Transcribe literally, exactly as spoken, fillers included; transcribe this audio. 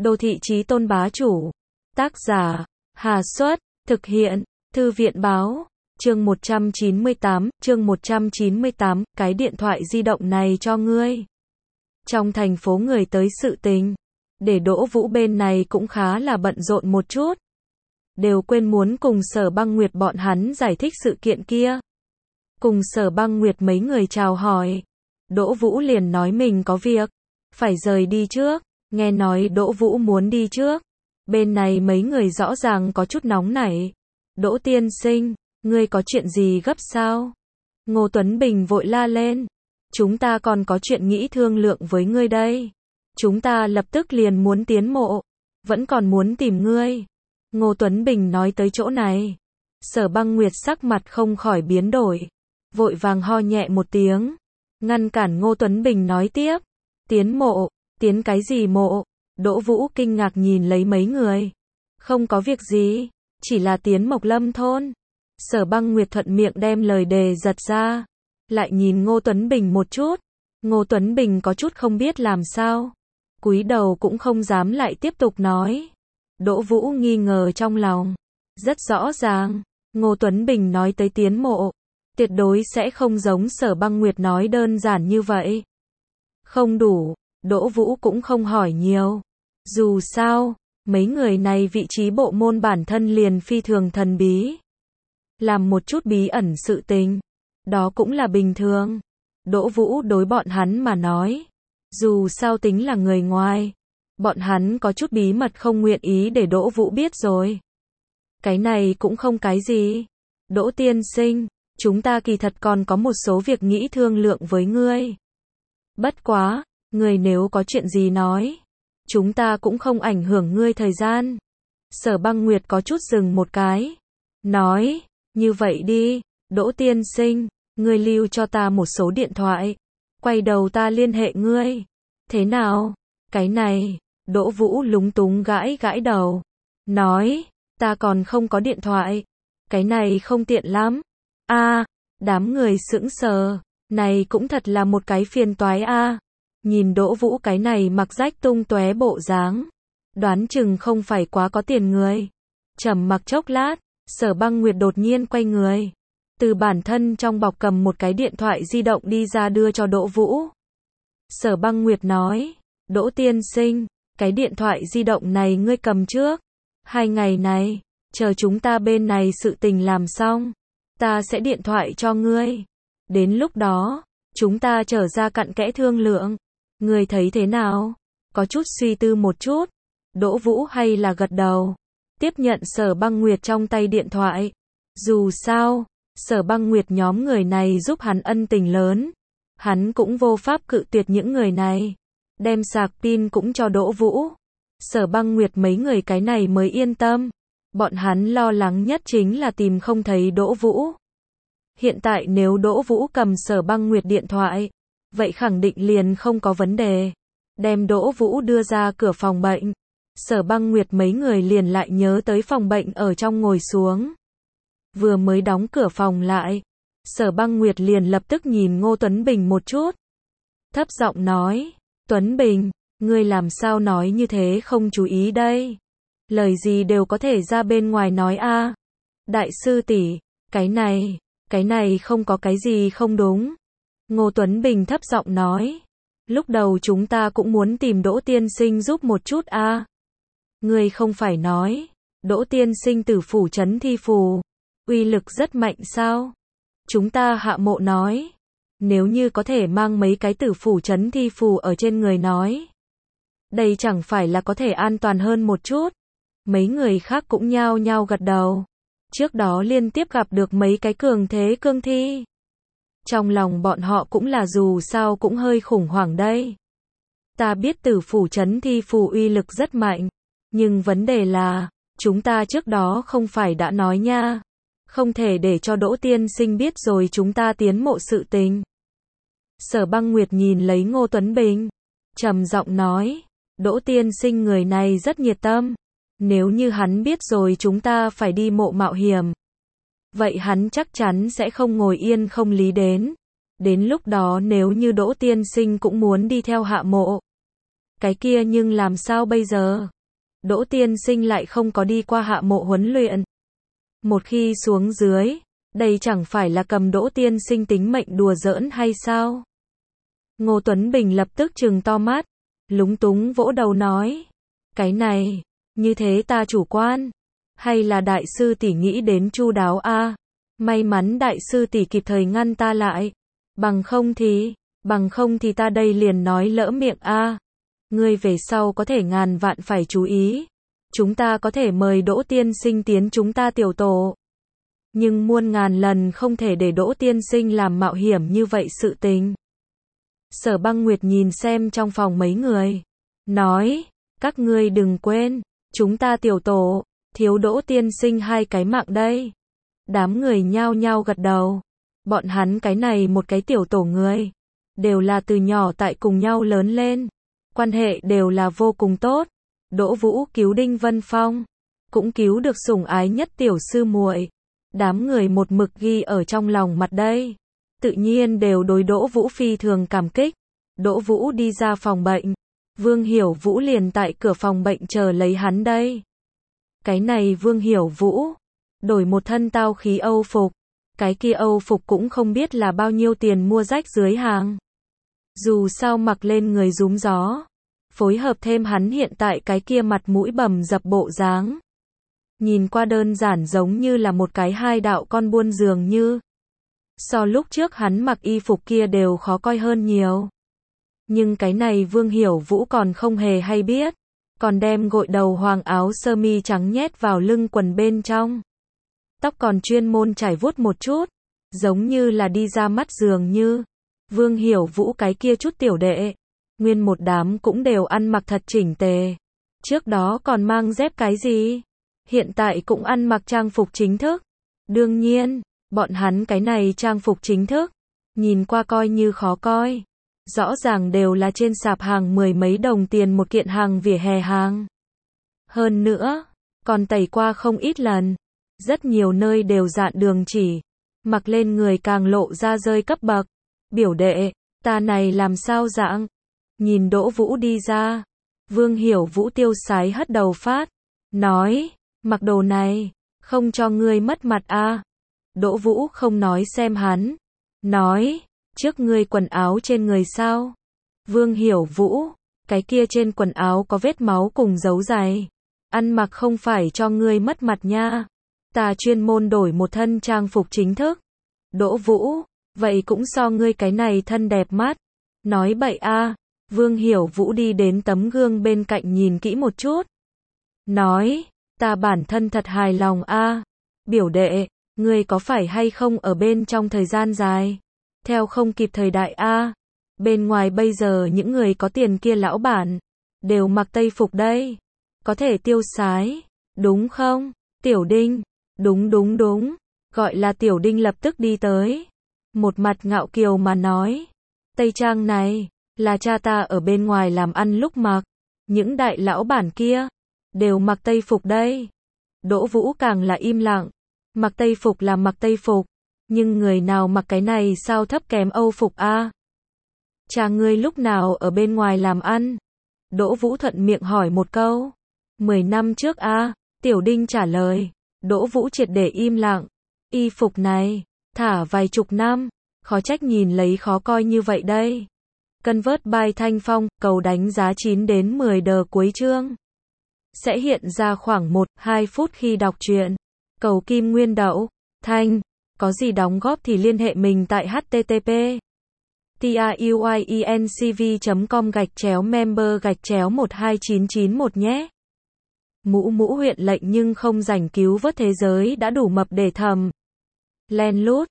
Đô thị chí tôn bá chủ. Tác giả, Hà Xuất, thực hiện, Thư viện báo. Chương một trăm chín mươi tám, chương một trăm chín mươi tám, cái điện thoại di động này cho ngươi. Trong thành phố người tới sự tình, để Đỗ Vũ bên này cũng khá là bận rộn một chút. Đều quên muốn cùng Sở Băng Nguyệt bọn hắn giải thích sự kiện kia. Cùng Sở Băng Nguyệt mấy người chào hỏi. Đỗ Vũ liền nói mình có việc, phải rời đi trước. Nghe nói Đỗ Vũ muốn đi trước. Bên này mấy người rõ ràng có chút nóng nảy. Đỗ tiên sinh, ngươi có chuyện gì gấp sao? Ngô Tuấn Bình vội la lên. Chúng ta còn có chuyện nghĩ thương lượng với ngươi đây. Chúng ta lập tức liền muốn tiến mộ. Vẫn còn muốn tìm ngươi. Ngô Tuấn Bình nói tới chỗ này. Sở Băng Nguyệt sắc mặt không khỏi biến đổi. Vội vàng ho nhẹ một tiếng. Ngăn cản Ngô Tuấn Bình nói tiếp. Tiến mộ, tiến cái gì mộ? Đỗ Vũ kinh ngạc nhìn lấy mấy người. Không có việc gì, chỉ là tiến Mộc Lâm thôn. Sở Băng Nguyệt thuận miệng đem lời đề giật ra. Lại nhìn Ngô Tuấn Bình một chút. Ngô Tuấn Bình có chút không biết làm sao. Cúi đầu cũng không dám lại tiếp tục nói. Đỗ Vũ nghi ngờ trong lòng. Rất rõ ràng, Ngô Tuấn Bình nói tới tiến mộ. Tuyệt đối sẽ không giống Sở Băng Nguyệt nói đơn giản như vậy. Không đủ, Đỗ Vũ cũng không hỏi nhiều. Dù sao, mấy người này vị trí bộ môn bản thân liền phi thường thần bí. Làm một chút bí ẩn sự tình. Đó cũng là bình thường. Đỗ Vũ đối bọn hắn mà nói. Dù sao tính là người ngoài. Bọn hắn có chút bí mật không nguyện ý để Đỗ Vũ biết rồi. Cái này cũng không cái gì. Đỗ tiên sinh, chúng ta kỳ thật còn có một số việc nghĩ thương lượng với ngươi. Bất quá, ngươi nếu có chuyện gì nói. Chúng ta cũng không ảnh hưởng ngươi thời gian. Sở Băng Nguyệt có chút dừng một cái. Nói, như vậy đi, Đỗ tiên sinh, ngươi lưu cho ta một số điện thoại. Quay đầu ta liên hệ ngươi. Thế nào? Cái này, Đỗ Vũ lúng túng gãi gãi đầu. Nói, ta còn không có điện thoại. Cái này không tiện lắm. A, à, đám người sững sờ. Này cũng thật là một cái phiền toái a. À. Nhìn Đỗ Vũ cái này mặc rách tung tóe bộ dáng. Đoán chừng không phải quá có tiền người. Trầm mặc chốc lát, Sở Băng Nguyệt đột nhiên quay người. Từ bản thân trong bọc cầm một cái điện thoại di động đi ra đưa cho Đỗ Vũ. Sở Băng Nguyệt nói, Đỗ tiên sinh, cái điện thoại di động này ngươi cầm trước. Hai ngày này, chờ chúng ta bên này sự tình làm xong. Ta sẽ điện thoại cho ngươi. Đến lúc đó, chúng ta trở ra cặn kẽ thương lượng. Ngươi thấy thế nào? Có chút suy tư một chút. Đỗ Vũ hay là gật đầu. Tiếp nhận Sở Băng Nguyệt trong tay điện thoại. Dù sao, Sở Băng Nguyệt nhóm người này giúp hắn ân tình lớn. Hắn cũng vô pháp cự tuyệt những người này. Đem sạc pin cũng cho Đỗ Vũ. Sở Băng Nguyệt mấy người cái này mới yên tâm. Bọn hắn lo lắng nhất chính là tìm không thấy Đỗ Vũ. Hiện tại nếu Đỗ Vũ cầm Sở Băng Nguyệt điện thoại, vậy khẳng định liền không có vấn đề. Đem Đỗ Vũ đưa ra cửa phòng bệnh. Sở Băng Nguyệt mấy người liền lại nhớ tới phòng bệnh ở trong ngồi xuống. Vừa mới đóng cửa phòng lại, Sở Băng Nguyệt liền lập tức nhìn Ngô Tuấn Bình một chút. Thấp giọng nói, Tuấn Bình, ngươi làm sao nói như thế không chú ý đây. Lời gì đều có thể ra bên ngoài nói a. À. Đại sư tỷ, cái này, cái này không có cái gì không đúng. Ngô Tuấn Bình thấp giọng nói. Lúc đầu chúng ta cũng muốn tìm Đỗ tiên sinh giúp một chút a. À. Ngươi không phải nói, Đỗ tiên sinh tử phủ trấn thi phù. Uy lực rất mạnh sao? Chúng ta hạ mộ nói. Nếu như có thể mang mấy cái tử phủ trấn thi phù ở trên người nói. Đây chẳng phải là có thể an toàn hơn một chút. Mấy người khác cũng nhao nhao gật đầu. Trước đó liên tiếp gặp được mấy cái cường thế cương thi. Trong lòng bọn họ cũng là dù sao cũng hơi khủng hoảng đây. Ta biết tử phủ trấn thi phù uy lực rất mạnh. Nhưng vấn đề là, chúng ta trước đó không phải đã nói nha. Không thể để cho Đỗ tiên sinh biết rồi chúng ta tiến mộ sự tình. Sở Băng Nguyệt nhìn lấy Ngô Tuấn Bình. Trầm giọng nói, Đỗ tiên sinh người này rất nhiệt tâm. Nếu như hắn biết rồi chúng ta phải đi mộ mạo hiểm. Vậy hắn chắc chắn sẽ không ngồi yên không lý đến. Đến lúc đó nếu như Đỗ tiên sinh cũng muốn đi theo hạ mộ. Cái kia nhưng làm sao bây giờ? Đỗ tiên sinh lại không có đi qua hạ mộ huấn luyện. Một khi xuống dưới, đây chẳng phải là cầm Đỗ tiên sinh tính mệnh đùa giỡn hay sao? Ngô Tuấn Bình lập tức trừng to mắt, lúng túng vỗ đầu nói. Cái này, như thế ta chủ quan. Hay là đại sư tỷ nghĩ đến chu đáo a? May mắn đại sư tỷ kịp thời ngăn ta lại. Bằng không thì, bằng không thì ta đây liền nói lỡ miệng a. Ngươi về sau có thể ngàn vạn phải chú ý. Chúng ta có thể mời Đỗ tiên sinh tiến chúng ta tiểu tổ. Nhưng muôn ngàn lần không thể để Đỗ tiên sinh làm mạo hiểm như vậy sự tình. Sở Băng Nguyệt nhìn xem trong phòng mấy người. Nói, các ngươi đừng quên, chúng ta tiểu tổ, thiếu Đỗ tiên sinh hai cái mạng đây. Đám người nhao nhao gật đầu. Bọn hắn cái này một cái tiểu tổ người. Đều là từ nhỏ tại cùng nhau lớn lên. Quan hệ đều là vô cùng tốt. Đỗ Vũ cứu Đinh Vân Phong. Cũng cứu được sủng ái nhất tiểu sư muội. Đám người một mực ghi ở trong lòng mặt đây. Tự nhiên đều đối Đỗ Vũ phi thường cảm kích. Đỗ Vũ đi ra phòng bệnh. Vương Hiểu Vũ liền tại cửa phòng bệnh chờ lấy hắn đây. Cái này Vương Hiểu Vũ. Đổi một thân tao khí Âu phục. Cái kia Âu phục cũng không biết là bao nhiêu tiền mua rách dưới hàng. Dù sao mặc lên người rúm gió. Phối hợp thêm hắn hiện tại cái kia mặt mũi bầm dập bộ dáng. Nhìn qua đơn giản giống như là một cái hai đạo con buôn dường như. So lúc trước hắn mặc y phục kia đều khó coi hơn nhiều. Nhưng cái này Vương Hiểu Vũ còn không hề hay biết. Còn đem gội đầu hoàng áo sơ mi trắng nhét vào lưng quần bên trong. Tóc còn chuyên môn trải vuốt một chút. Giống như là đi ra mắt dường như. Vương Hiểu Vũ cái kia chút tiểu đệ. Nguyên một đám cũng đều ăn mặc thật chỉnh tề. Trước đó còn mang dép cái gì? Hiện tại cũng ăn mặc trang phục chính thức. Đương nhiên, bọn hắn cái này trang phục chính thức. Nhìn qua coi như khó coi. Rõ ràng đều là trên sạp hàng mười mấy đồng tiền một kiện hàng vỉa hè hàng. Hơn nữa, còn tẩy qua không ít lần. Rất nhiều nơi đều dạn đường chỉ. Mặc lên người càng lộ ra rơi cấp bậc. Biểu đệ, ta này làm sao dạng? Nhìn Đỗ Vũ đi ra. Vương Hiểu Vũ tiêu sái hất đầu phát. Nói, mặc đồ này, không cho ngươi mất mặt a. Đỗ Vũ không nói xem hắn. Nói, trước ngươi quần áo trên người sao? Vương Hiểu Vũ, cái kia trên quần áo có vết máu cùng dấu giày. Ăn mặc không phải cho ngươi mất mặt nha. Ta chuyên môn đổi một thân trang phục chính thức. Đỗ Vũ, vậy cũng so ngươi cái này thân đẹp mắt. Nói bậy a. Vương Hiểu Vũ đi đến tấm gương bên cạnh nhìn kỹ một chút. Nói, ta bản thân thật hài lòng a. Biểu đệ, ngươi có phải hay không ở bên trong thời gian dài? Theo không kịp thời đại a. Bên ngoài bây giờ những người có tiền kia lão bản, đều mặc tây phục đây. Có thể tiêu sái, đúng không? Tiểu Đinh, đúng đúng đúng. Gọi là Tiểu Đinh lập tức đi tới. Một mặt ngạo kiều mà nói. Tây trang này, là cha ta ở bên ngoài làm ăn lúc mặc. Những đại lão bản kia, đều mặc tây phục đây. Đỗ Vũ càng là im lặng. Mặc tây phục là mặc tây phục. Nhưng người nào mặc cái này sao thấp kém Âu phục a? Cha ngươi lúc nào ở bên ngoài làm ăn? Đỗ Vũ thuận miệng hỏi một câu. Mười năm trước a. Tiểu Đinh trả lời. Đỗ Vũ triệt để im lặng. Y phục này, thả vài chục năm. Khó trách nhìn lấy khó coi như vậy đây. Convert by Thanh Phong, cầu đánh giá chín đến mười đờ cuối chương. Sẽ hiện ra khoảng một đến hai phút khi đọc truyện. Cầu Kim Nguyên Đậu, Thanh, có gì đóng góp thì liên hệ mình tại http truyencv chấm com gạch chéo member gạch chéo một hai chín chín một nhé. Mũ mũ huyện lệnh nhưng không rảnh cứu vớt thế giới đã đủ mập để thầm. Len lút.